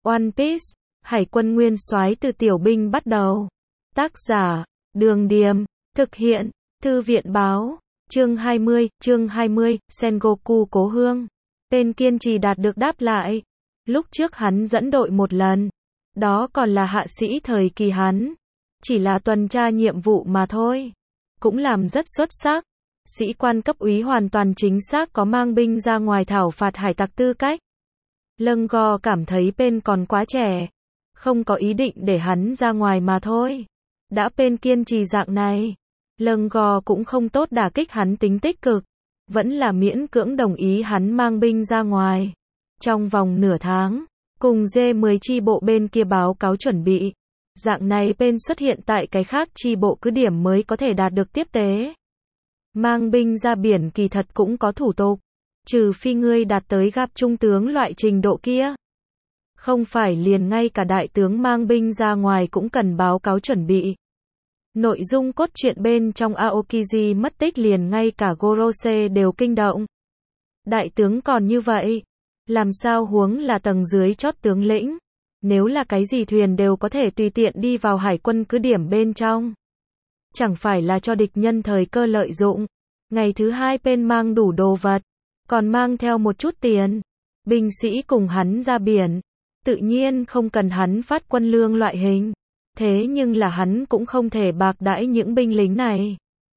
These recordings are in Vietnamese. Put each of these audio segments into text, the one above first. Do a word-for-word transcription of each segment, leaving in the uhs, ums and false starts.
One Piece, Hải quân nguyên soái từ tiểu binh bắt đầu. Tác giả, Đường Điềm, thực hiện, Thư viện báo, chương hai mươi, chương hai mươi, Sengoku cố hương. Tên kiên trì đạt được đáp lại. Lúc trước hắn dẫn đội một lần. Đó còn là hạ sĩ thời kỳ hắn. Chỉ là tuần tra nhiệm vụ mà thôi. Cũng làm rất xuất sắc. Sĩ quan cấp úy hoàn toàn chính xác có mang binh ra ngoài thảo phạt hải tặc tư cách. Lâng Go cảm thấy Pen còn quá trẻ. Không có ý định để hắn ra ngoài mà thôi. Đã Pen kiên trì dạng này. Lâng Go cũng không tốt đả kích hắn tính tích cực. Vẫn là miễn cưỡng đồng ý hắn mang binh ra ngoài. Trong vòng nửa tháng, cùng D mười chi bộ bên kia báo cáo chuẩn bị. Dạng này Pen xuất hiện tại cái khác chi bộ cứ điểm mới có thể đạt được tiếp tế. Mang binh ra biển kỳ thật cũng có thủ tục. Trừ phi ngươi đạt tới gặp trung tướng loại trình độ kia. Không phải liền ngay cả đại tướng mang binh ra ngoài cũng cần báo cáo chuẩn bị. Nội dung cốt truyện bên trong Aokiji mất tích liền ngay cả Gorose đều kinh động. Đại tướng còn như vậy. Làm sao huống là tầng dưới chót tướng lĩnh. Nếu là cái gì thuyền đều có thể tùy tiện đi vào hải quân cứ điểm bên trong. Chẳng phải là cho địch nhân thời cơ lợi dụng. Ngày thứ hai Pen mang đủ đồ vật. Còn mang theo một chút tiền. Binh sĩ cùng hắn ra biển. Tự nhiên không cần hắn phát quân lương loại hình. Thế nhưng là hắn cũng không thể bạc đãi những binh lính này.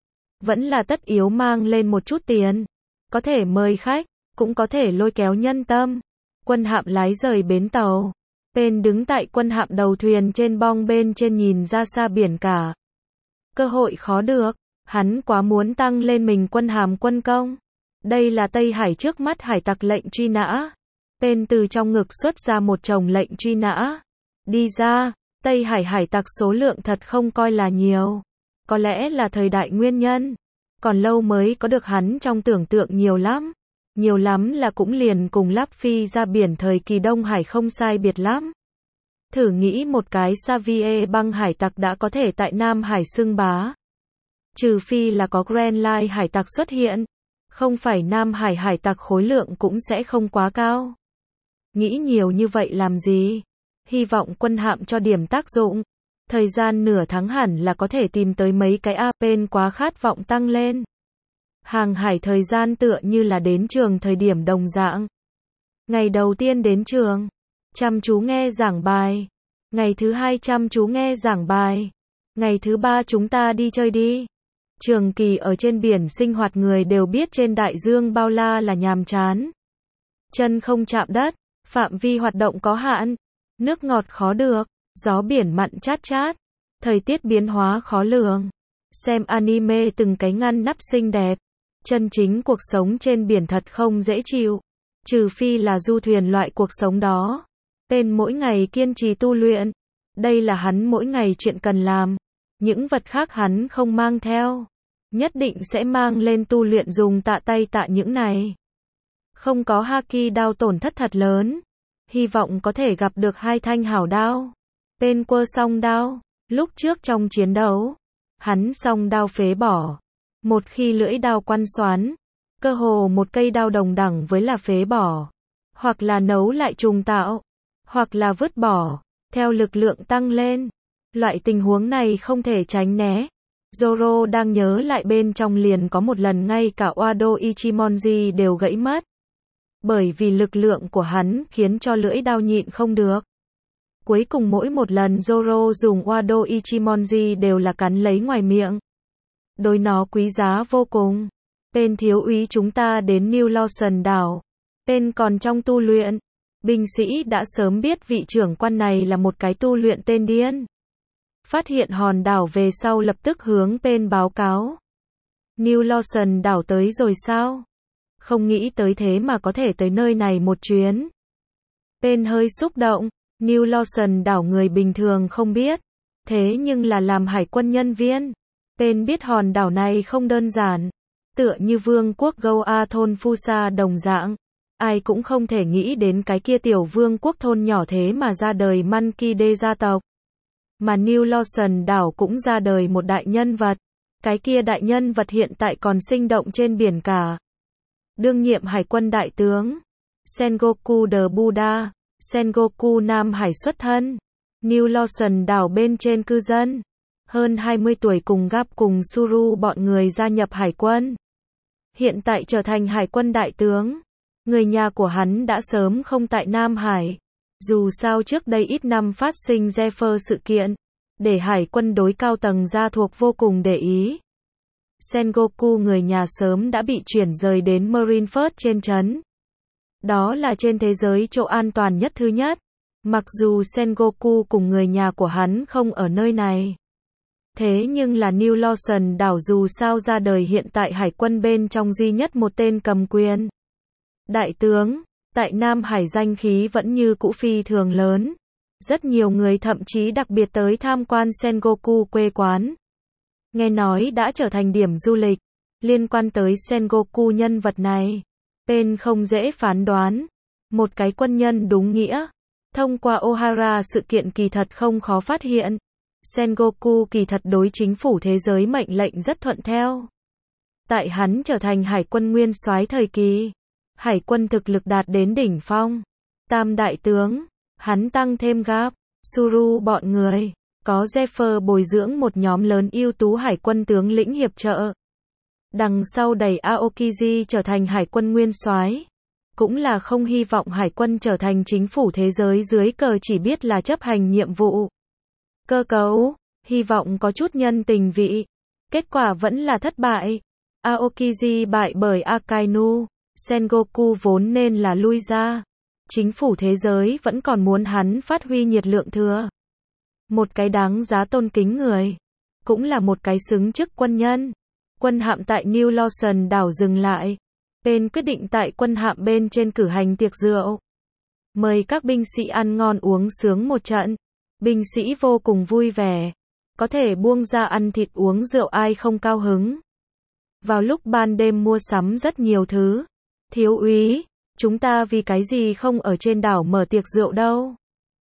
Vẫn là tất yếu mang lên một chút tiền. Có thể mời khách, cũng có thể lôi kéo nhân tâm. Quân hạm lái rời bến tàu. Pen đứng tại quân hạm đầu thuyền trên bong bên trên nhìn ra xa biển cả. Cơ hội khó được. Hắn quá muốn tăng lên mình quân hàm quân công. Đây là Tây Hải trước mắt hải tặc lệnh truy nã. Pen từ trong ngực xuất ra một chồng lệnh truy nã. Đi ra, Tây Hải hải tặc số lượng thật không coi là nhiều. Có lẽ là thời đại nguyên nhân. Còn lâu mới có được hắn trong tưởng tượng nhiều lắm. Nhiều lắm là cũng liền cùng Luffy ra biển thời kỳ Đông Hải không sai biệt lắm. Thử nghĩ một cái Xavier băng hải tặc đã có thể tại Nam Hải xưng bá. Trừ phi là có Grand Line hải tặc xuất hiện. Không phải Nam Hải hải tặc khối lượng cũng sẽ không quá cao. Nghĩ nhiều như vậy làm gì? Hy vọng quân hạm cho điểm tác dụng. Thời gian nửa tháng hẳn là có thể tìm tới mấy cái A. Pen quá khát vọng tăng lên. Hàng hải thời gian tựa như là đến trường thời điểm đồng dạng. Ngày đầu tiên đến trường. Chăm chú nghe giảng bài. Ngày thứ hai chăm chú nghe giảng bài. Ngày thứ ba chúng ta đi chơi đi. Trường kỳ ở trên biển sinh hoạt người đều biết trên đại dương bao la là nhàm chán. Chân không chạm đất. Phạm vi hoạt động có hạn. Nước ngọt khó được. Gió biển mặn chát chát. Thời tiết biến hóa khó lường. Xem anime từng cái ngăn nắp xinh đẹp. Chân chính cuộc sống trên biển thật không dễ chịu. Trừ phi là du thuyền loại cuộc sống đó. Pen mỗi ngày kiên trì tu luyện. Đây là hắn mỗi ngày chuyện cần làm. Những vật khác hắn không mang theo. Nhất định sẽ mang lên tu luyện dùng tạ tay tạ những này. Không có haki đao tổn thất thật lớn. Hy vọng có thể gặp được hai thanh hảo đao. Pen quơ song đao. Lúc trước trong chiến đấu, hắn song đao phế bỏ. Một khi lưỡi đao quăn xoắn, cơ hồ một cây đao đồng đẳng với là phế bỏ. Hoặc là nấu lại trùng tạo. Hoặc là vứt bỏ. Theo lực lượng tăng lên. Loại tình huống này không thể tránh né. Zoro đang nhớ lại bên trong liền có một lần ngay cả Wado Ichimonji đều gãy mất. Bởi vì lực lượng của hắn khiến cho lưỡi đao nhịn không được. Cuối cùng mỗi một lần Zoro dùng Wado Ichimonji đều là cắn lấy ngoài miệng. Đối nó quý giá vô cùng. Pen thiếu úy chúng ta đến New Lawson đảo. Pen còn trong tu luyện. Binh sĩ đã sớm biết vị trưởng quan này là một cái tu luyện tên điên. Phát hiện hòn đảo về sau lập tức hướng Pen báo cáo. New Lawson đảo tới rồi sao? Không nghĩ tới thế mà có thể tới nơi này một chuyến. Pen hơi xúc động. New Lawson đảo người bình thường không biết. Thế nhưng là làm hải quân nhân viên. Pen biết hòn đảo này không đơn giản. Tựa như vương quốc Goa thôn Fusa đồng dạng. Ai cũng không thể nghĩ đến cái kia tiểu vương quốc thôn nhỏ thế mà ra đời Monkey D gia tộc. Mà New Lawson đảo cũng ra đời một đại nhân vật. Cái kia đại nhân vật hiện tại còn sinh động trên biển cả. Đương nhiệm hải quân đại tướng Sengoku the Buddha. Sengoku Nam Hải xuất thân. New Lawson đảo bên trên cư dân. Hơn hai mươi tuổi cùng Gap cùng Suru bọn người gia nhập hải quân. Hiện tại trở thành hải quân đại tướng. Người nhà của hắn đã sớm không tại Nam Hải. Dù sao trước đây ít năm phát sinh Zephyr sự kiện, để hải quân đối cao tầng gia thuộc vô cùng để ý. Sengoku người nhà sớm đã bị chuyển rời đến Marineford trên trấn. Đó là trên thế giới chỗ an toàn nhất thứ nhất. Mặc dù Sengoku cùng người nhà của hắn không ở nơi này. Thế nhưng là New Lawson đảo dù sao ra đời hiện tại hải quân bên trong duy nhất một tên cầm quyền. Đại tướng, tại Nam Hải danh khí vẫn như cũ phi thường lớn. Rất nhiều người thậm chí đặc biệt tới tham quan Sengoku quê quán. Nghe nói đã trở thành điểm du lịch. Liên quan tới Sengoku nhân vật này, Pen không dễ phán đoán. Một cái quân nhân đúng nghĩa. Thông qua Ohara sự kiện kỳ thật không khó phát hiện. Sengoku kỳ thật đối chính phủ thế giới mệnh lệnh rất thuận theo. Tại hắn trở thành hải quân nguyên soái thời kỳ, hải quân thực lực đạt đến đỉnh phong. Tam đại tướng, hắn tăng thêm Gap, Suru bọn người, có Zephyr bồi dưỡng một nhóm lớn ưu tú hải quân tướng lĩnh hiệp trợ. Đằng sau đẩy Aokiji trở thành hải quân nguyên soái, cũng là không hy vọng hải quân trở thành chính phủ thế giới dưới cờ chỉ biết là chấp hành nhiệm vụ. Cơ cấu, hy vọng có chút nhân tình vị. Kết quả vẫn là thất bại. Aokiji bại bởi Akainu. Sengoku vốn nên là lui ra. Chính phủ thế giới vẫn còn muốn hắn phát huy nhiệt lượng thừa. Một cái đáng giá tôn kính người. Cũng là một cái xứng chức quân nhân. Quân hạm tại New Lawson đảo dừng lại. Pen quyết định tại quân hạm bên trên cử hành tiệc rượu. Mời các binh sĩ ăn ngon uống sướng một trận. Binh sĩ vô cùng vui vẻ. Có thể buông ra ăn thịt uống rượu ai không cao hứng. Vào lúc ban đêm mua sắm rất nhiều thứ. Thiếu úy, chúng ta vì cái gì không ở trên đảo mở tiệc rượu đâu.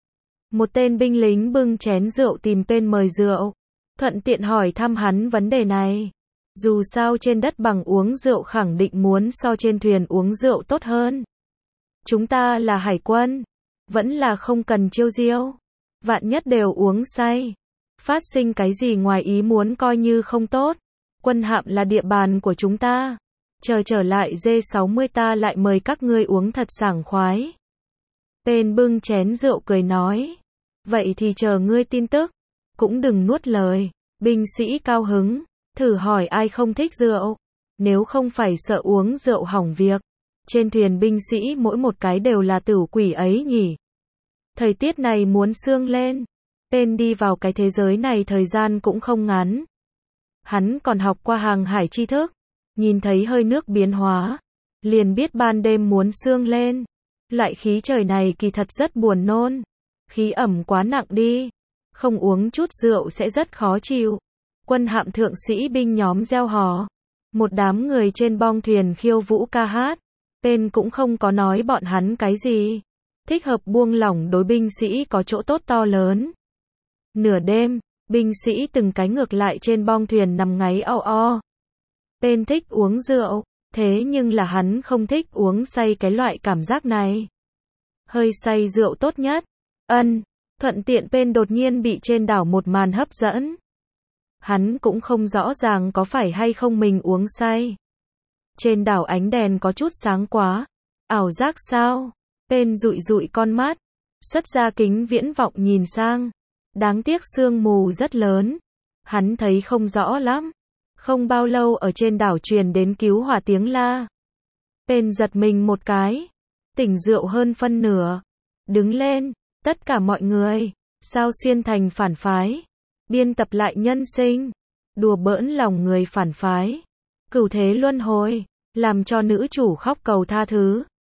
Một tên binh lính bưng chén rượu tìm Pen mời rượu. Thuận tiện hỏi thăm hắn vấn đề này. Dù sao trên đất bằng uống rượu khẳng định muốn so trên thuyền uống rượu tốt hơn. Chúng ta là hải quân. Vẫn là không cần chiêu diêu. Vạn nhất đều uống say. Phát sinh cái gì ngoài ý muốn coi như không tốt. Quân hạm là địa bàn của chúng ta. Chờ trở lại D sáu mươi ta lại mời các ngươi uống thật sảng khoái. Pen bưng chén rượu cười nói. Vậy thì chờ ngươi tin tức. Cũng đừng nuốt lời. Binh sĩ cao hứng. Thử hỏi ai không thích rượu. Nếu không phải sợ uống rượu hỏng việc. Trên thuyền binh sĩ mỗi một cái đều là tửu quỷ ấy nhỉ. Thời tiết này muốn sương lên. Pen đi vào cái thế giới này thời gian cũng không ngắn. Hắn còn học qua hàng hải tri thức. Nhìn thấy hơi nước biến hóa. Liền biết ban đêm muốn sương lên. Loại khí trời này kỳ thật rất buồn nôn. Khí ẩm quá nặng đi. Không uống chút rượu sẽ rất khó chịu. Quân hạm thượng sĩ binh nhóm reo hò. Một đám người trên bong thuyền khiêu vũ ca hát. Pen cũng không có nói bọn hắn cái gì. Thích hợp buông lỏng đối binh sĩ có chỗ tốt to lớn. Nửa đêm, binh sĩ từng cái ngược lại trên bong thuyền nằm ngáy o o. Pen thích uống rượu, thế nhưng là hắn không thích uống say cái loại cảm giác này. Hơi say rượu tốt nhất. Ân, thuận tiện Pen đột nhiên bị trên đảo một màn hấp dẫn. Hắn cũng không rõ ràng có phải hay không mình uống say. Trên đảo ánh đèn có chút sáng quá. Ảo giác sao? Pen dụi dụi con mắt. Xuất ra kính viễn vọng nhìn sang. Đáng tiếc sương mù rất lớn. Hắn thấy không rõ lắm. Không bao lâu ở trên đảo truyền đến cứu hỏa tiếng la. Pen giật mình một cái. Tỉnh rượu hơn phân nửa. Đứng lên. Tất cả mọi người. Sao xuyên thành phản phái. Biên tập lại nhân sinh. Đùa bỡn lòng người phản phái. Cửu thế luân hồi. Làm cho nữ chủ khóc cầu tha thứ.